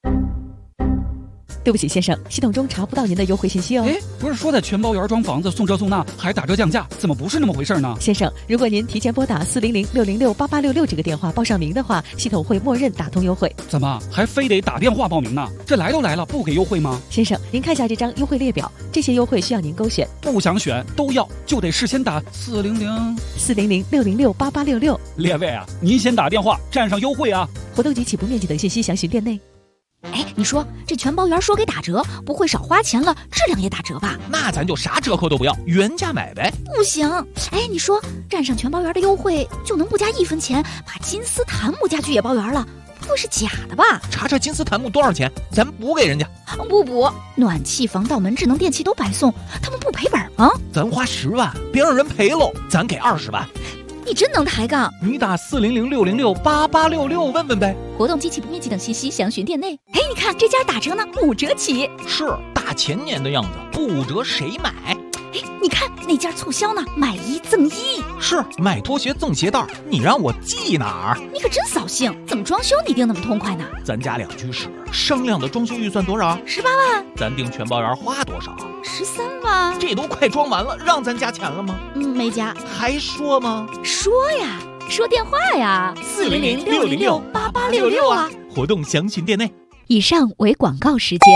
对不起，先生，系统中查不到您的优惠信息哦。 不是说在全包园装房子送这送那还打折降价，怎么不是那么回事呢？ 先生，如果您提前拨打400-606-8866这个电话报上名的话，系统会默认打通优惠。 怎么还非得打电话报名呢？这来都来了，不给优惠吗？ 先生，您看下这张优惠列表，这些优惠需要您勾选。 不想选都要，就得事先打 400-606-8866。 列位啊，您先打电话占上优惠啊！ 活动及起步面积等信息详询店内。 哎，你说这全包园说给打折，不会少花钱了，质量也打折吧？ 那咱就啥折扣都不要，原价买呗。 不行，哎，你说占上全包园的优惠，就能不加1分钱把金丝檀木家具也包园了？不会是假的吧？ 查查金丝檀木多少钱，咱补给人家。 不补，暖气、防盗门、智能电器都白送，他们不赔本吗？ 咱花10万，别让人赔喽，咱给20万。 你真能抬杠！ 你打400-606-8866问问呗。 活动及起步面积等信息详询店内。哎，你看这家打折呢，5折起。 是大前年的样子，不5折谁买？ 哎，你看那家促销呢，买1赠1。 是买拖鞋赠鞋带，你让我记哪儿？ 你可真扫兴！怎么装修你定那么痛快呢？ 咱家2居室，商量的装修预算多少 ？18万。 咱订全包园花多少 ？13万。 这都快装完了，让咱加钱了吗？ 没加。 还说吗？ 说呀，说电话呀，400-606-8866啊。 活动详询店内。 以上为广告时间。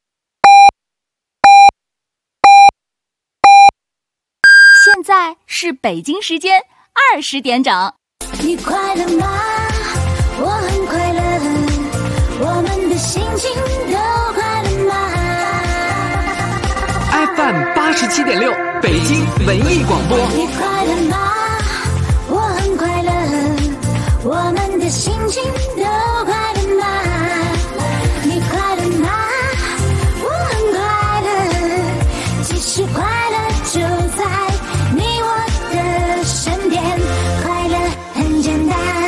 现在是北京时间20点整。 你快乐吗？我很快乐，我们的心情都快乐吗 ？FM 87.6，北京文艺广播。 你快乐吗？我很快乐，我们的心情都快乐吗？你快乐吗？我很快乐，其实快乐就在你我的身边，快乐很简单。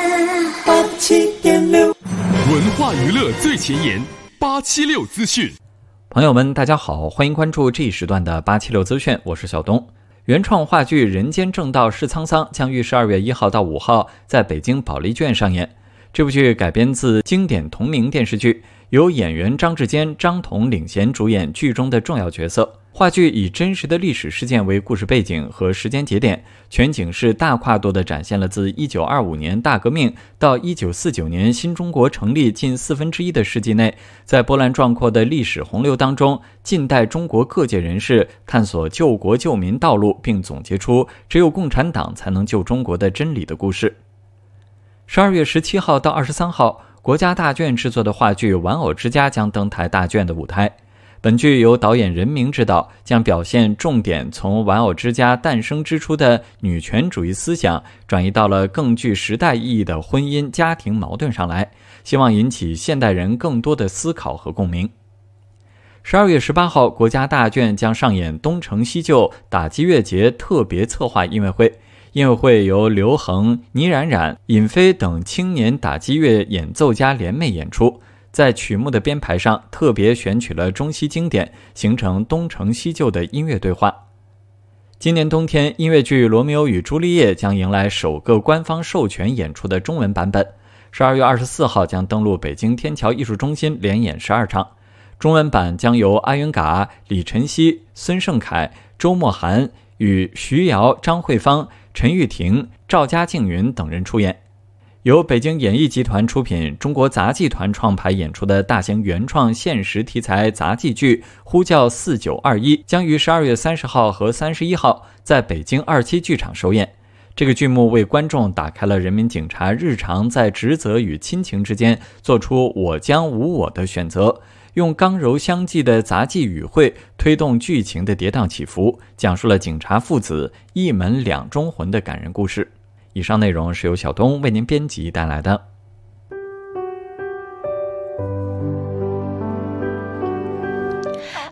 87.6，文化娱乐最前沿，876资讯。 朋友们，大家好，欢迎关注这一时段的876资讯，我是小东。原创话剧《人间正道是沧桑》将于12月1号到5号在北京保利剧院上演。这部剧改编自经典同名电视剧，由演员张志坚、张彤领衔主演剧中的重要角色。话剧以真实的历史事件为故事背景和时间节点，全景式大跨度地展现了自1925年大革命到1949年新中国成立近1/4的世纪内，在波澜壮阔的历史洪流当中，近代中国各界人士探索救国救民道路，并总结出只有共产党才能救中国的真理的故事。12月17号到23号，国家大剧院制作的话剧《玩偶之家》将登台大剧院的舞台。本剧由导演任明执导，将表现重点从玩偶之家诞生之初的女权主义思想，转移到了更具时代意义的婚姻家庭矛盾上来，希望引起现代人更多的思考和共鸣。12月18号，国家大剧院将上演东成西就打击乐节特别策划音乐会。音乐会由刘恒、倪冉冉、尹飞等青年打击乐演奏家联袂演出，在曲目的编排上特别选取了中西经典，形成东成西就的音乐对话。今年冬天，音乐剧《罗密欧与朱丽叶》将迎来首个官方授权演出的中文版本，12月24号将登陆北京天桥艺术中心连演12场。中文版将由阿云嘎、李晨曦、孙盛凯、周墨涵与徐瑶、张慧芳、陈玉婷、赵家静云等人出演。由北京演艺集团出品，中国杂技团创排演出的大型原创现实题材杂技剧《呼叫4921》将于12月30号和31号在北京27剧场首演。这个剧目为观众打开了人民警察日常在职责与亲情之间做出我将无我的选择，用刚柔相济的杂技语汇推动剧情的跌宕起伏，讲述了警察父子一门两忠魂的感人故事。以上内容是由小东为您编辑带来的。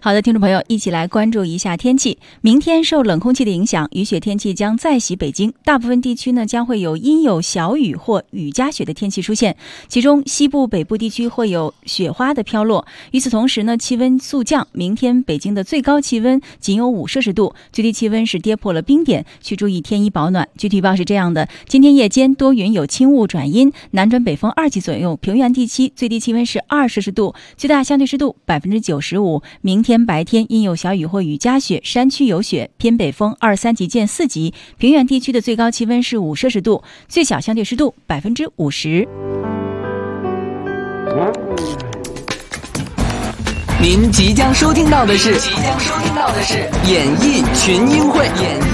好的，听众朋友，一起来关注一下天气。明天受冷空气的影响，雨雪天气将再袭北京，大部分地区呢将会有阴有小雨或雨夹雪的天气出现，其中西部、北部地区会有雪花的飘落。与此同时呢，气温速降，明天北京的最高气温仅有5摄氏度，最低气温是跌破了冰点，需注意添衣保暖。具体预报是这样的：今天夜间多云有轻雾转阴，南转北风2级左右，平原地区最低气温是2摄氏度，最大相对湿度95%。明天白天阴有小雨或雨夹雪，山区有雪，偏北风2、3级见4级，平原地区的最高气温是5摄氏度，最小相对湿度50%。 您即将收听到的是演艺群英会。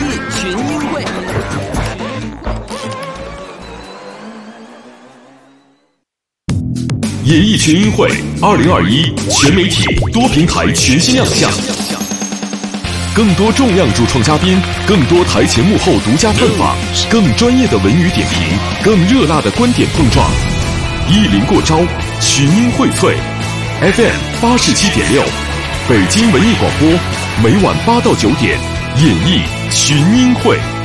演艺群英会2021全媒体多平台全新亮相，更多重量主创嘉宾，更多台前幕后独家探访，更专业的文娱点评，更热辣的观点碰撞，一临过招，群英荟萃。FM 87.6，北京文艺广播，每晚8到9点，演艺群英会。